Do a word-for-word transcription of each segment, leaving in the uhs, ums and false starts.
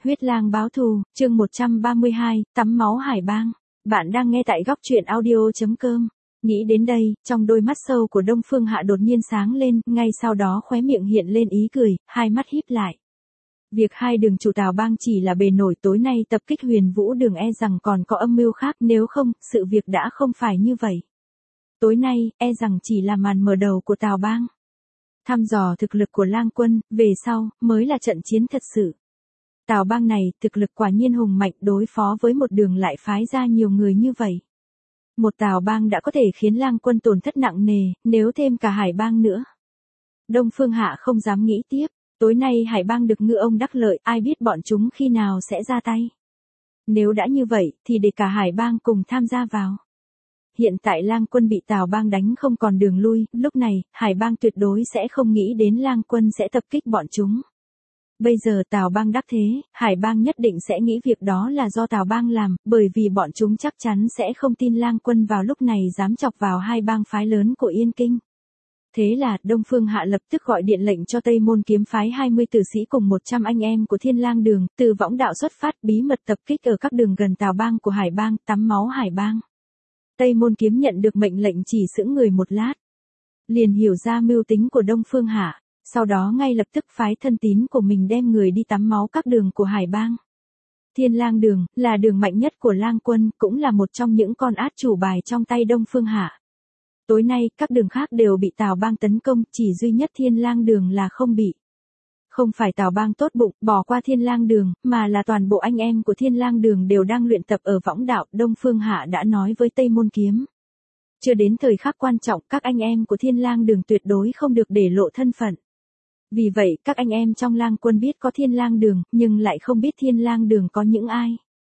Huyết lang báo thù, chương một trăm ba mươi hai, tắm máu hải bang. Bạn đang nghe tại góc truyện audio chấm com. Nghĩ đến đây, trong đôi mắt sâu của Đông Phương Hạ đột nhiên sáng lên, ngay sau đó khóe miệng hiện lên ý cười, hai mắt híp lại. Việc hai đường chủ Tào Bang chỉ là bề nổi tối nay tập kích Huyền Vũ Đường e rằng còn có âm mưu khác, nếu không, sự việc đã không phải như vậy. Tối nay, e rằng chỉ là màn mở đầu của Tào Bang. Thăm dò thực lực của Lang Quân, về sau, mới là trận chiến thật sự. Tào Bang này, thực lực quả nhiên hùng mạnh, đối phó với một đường lại phái ra nhiều người như vậy. Một Tào Bang đã có thể khiến Lang Quân tổn thất nặng nề, nếu thêm cả Hải Bang nữa. Đông Phương Hạ không dám nghĩ tiếp, tối nay Hải Bang được ngư ông đắc lợi, ai biết bọn chúng khi nào sẽ ra tay. Nếu đã như vậy, thì để cả Hải Bang cùng tham gia vào. Hiện tại Lang Quân bị Tào Bang đánh không còn đường lui, lúc này, Hải Bang tuyệt đối sẽ không nghĩ đến Lang Quân sẽ tập kích bọn chúng. Bây giờ Tào Bang đắc thế, Hải Bang nhất định sẽ nghĩ việc đó là do Tào Bang làm, bởi vì bọn chúng chắc chắn sẽ không tin Lang Quân vào lúc này dám chọc vào hai bang phái lớn của Yên Kinh. Thế là, Đông Phương Hạ lập tức gọi điện lệnh cho Tây Môn Kiếm phái hai mươi tử sĩ cùng một trăm anh em của Thiên Lang Đường, từ Võng Đạo xuất phát bí mật tập kích ở các đường gần Tào Bang của Hải Bang, tắm máu Hải Bang. Tây Môn Kiếm nhận được mệnh lệnh chỉ sững người một lát. Liền hiểu ra mưu tính của Đông Phương Hạ, sau đó ngay lập tức phái thân tín của mình đem người đi tắm máu các đường của Hải Bang. Thiên Lang Đường, là đường mạnh nhất của Lang Quân, cũng là một trong những con át chủ bài trong tay Đông Phương Hạ. Tối nay, các đường khác đều bị Tào Bang tấn công, chỉ duy nhất Thiên Lang Đường là không bị. Không phải Tào Bang tốt bụng, bỏ qua Thiên Lang Đường, mà là toàn bộ anh em của Thiên Lang Đường đều đang luyện tập ở Võng Đạo, Đông Phương Hạ đã nói với Tây Môn Kiếm. Chưa đến thời khắc quan trọng, các anh em của Thiên Lang Đường tuyệt đối không được để lộ thân phận. Vì vậy, các anh em trong Lang Quân biết có Thiên Lang Đường, nhưng lại không biết Thiên Lang Đường có những ai.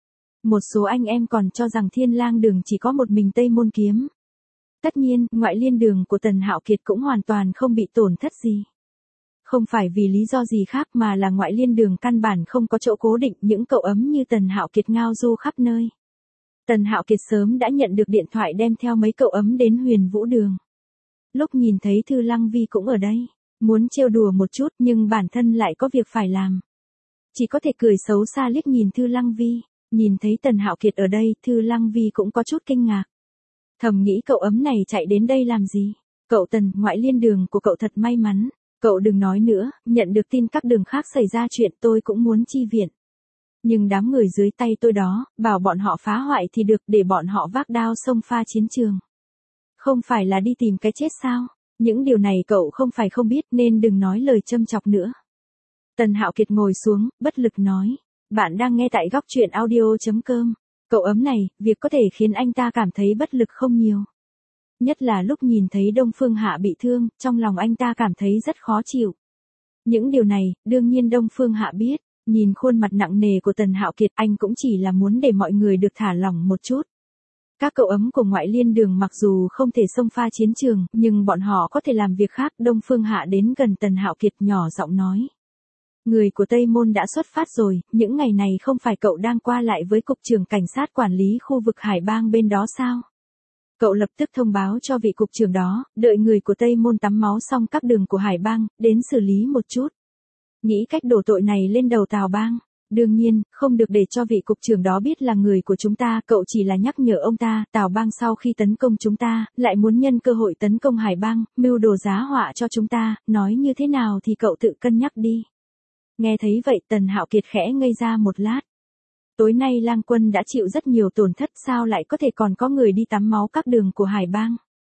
Một số anh em còn cho rằng Thiên Lang Đường chỉ có một mình Tây Môn Kiếm. Tất nhiên, ngoại liên đường của Tần Hạo Kiệt cũng hoàn toàn không bị tổn thất gì. Không phải vì lý do gì khác mà là ngoại liên đường căn bản không có chỗ cố định, những cậu ấm như Tần Hạo Kiệt ngao du khắp nơi. Tần Hạo Kiệt sớm đã nhận được điện thoại đem theo mấy cậu ấm đến Huyền Vũ Đường. Lúc nhìn thấy Thư Lăng Vi cũng ở đây, muốn trêu đùa một chút nhưng bản thân lại có việc phải làm. Chỉ có thể cười xấu xa liếc nhìn Thư Lăng Vi, nhìn thấy Tần Hạo Kiệt ở đây, Thư Lăng Vi cũng có chút kinh ngạc. Thầm nghĩ cậu ấm này chạy đến đây làm gì? Cậu Tần, ngoại liên đường của cậu thật may mắn. Cậu đừng nói nữa, nhận được tin các đường khác xảy ra chuyện tôi cũng muốn chi viện. Nhưng đám người dưới tay tôi đó, bảo bọn họ phá hoại thì được, để bọn họ vác đao xông pha chiến trường. Không phải là đi tìm cái chết sao? Những điều này cậu không phải không biết nên đừng nói lời châm chọc nữa. Tần Hạo Kiệt ngồi xuống, bất lực nói. Bạn đang nghe tại góc truyện audio chấm com. Cậu ấm này, việc có thể khiến anh ta cảm thấy bất lực không nhiều. Nhất là lúc nhìn thấy Đông Phương Hạ bị thương, trong lòng anh ta cảm thấy rất khó chịu. Những điều này, đương nhiên Đông Phương Hạ biết, nhìn khuôn mặt nặng nề của Tần Hạo Kiệt, anh cũng chỉ là muốn để mọi người được thả lỏng một chút. Các cậu ấm của ngoại liên đường mặc dù không thể xông pha chiến trường, nhưng bọn họ có thể làm việc khác. Đông Phương Hạ đến gần Tần Hạo Kiệt nhỏ giọng nói. Người của Tây Môn đã xuất phát rồi, những ngày này không phải cậu đang qua lại với cục trưởng cảnh sát quản lý khu vực Hải Bang bên đó sao? Cậu lập tức thông báo cho vị cục trưởng đó, đợi người của Tây Môn tắm máu xong các đường của Hải Bang, đến xử lý một chút. Nghĩ cách đổ tội này lên đầu Tào Bang. Đương nhiên, không được để cho vị cục trưởng đó biết là người của chúng ta, cậu chỉ là nhắc nhở ông ta, Tào Bang sau khi tấn công chúng ta, lại muốn nhân cơ hội tấn công Hải Bang, mưu đồ giá họa cho chúng ta, nói như thế nào thì cậu tự cân nhắc đi. Nghe thấy vậy Tần Hạo Kiệt khẽ ngây ra một lát. Tối nay Lang Quân đã chịu rất nhiều tổn thất, sao lại có thể còn có người đi tắm máu các đường của Hải Bang.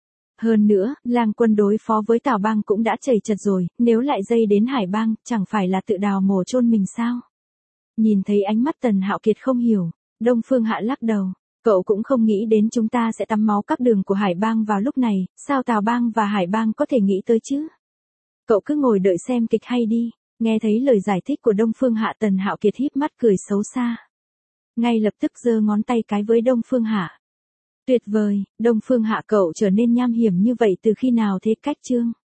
Hơn nữa, Lang Quân đối phó với Tào Bang cũng đã chầy chật rồi, nếu lại dây đến Hải Bang, chẳng phải là tự đào mồ chôn mình sao? Nhìn thấy ánh mắt Tần Hạo Kiệt không hiểu, Đông Phương Hạ lắc đầu. Cậu cũng không nghĩ đến chúng ta sẽ tắm máu các đường của Hải Bang vào lúc này, sao Tào Bang và Hải Bang có thể nghĩ tới chứ? Cậu cứ ngồi đợi xem kịch hay đi. Nghe thấy lời giải thích của Đông Phương Hạ, Tần Hạo Kiệt híp mắt cười xấu xa. Ngay lập tức giơ ngón tay cái với Đông Phương Hạ. Tuyệt vời, Đông Phương Hạ cậu trở nên nham hiểm như vậy từ khi nào thế? Cách chương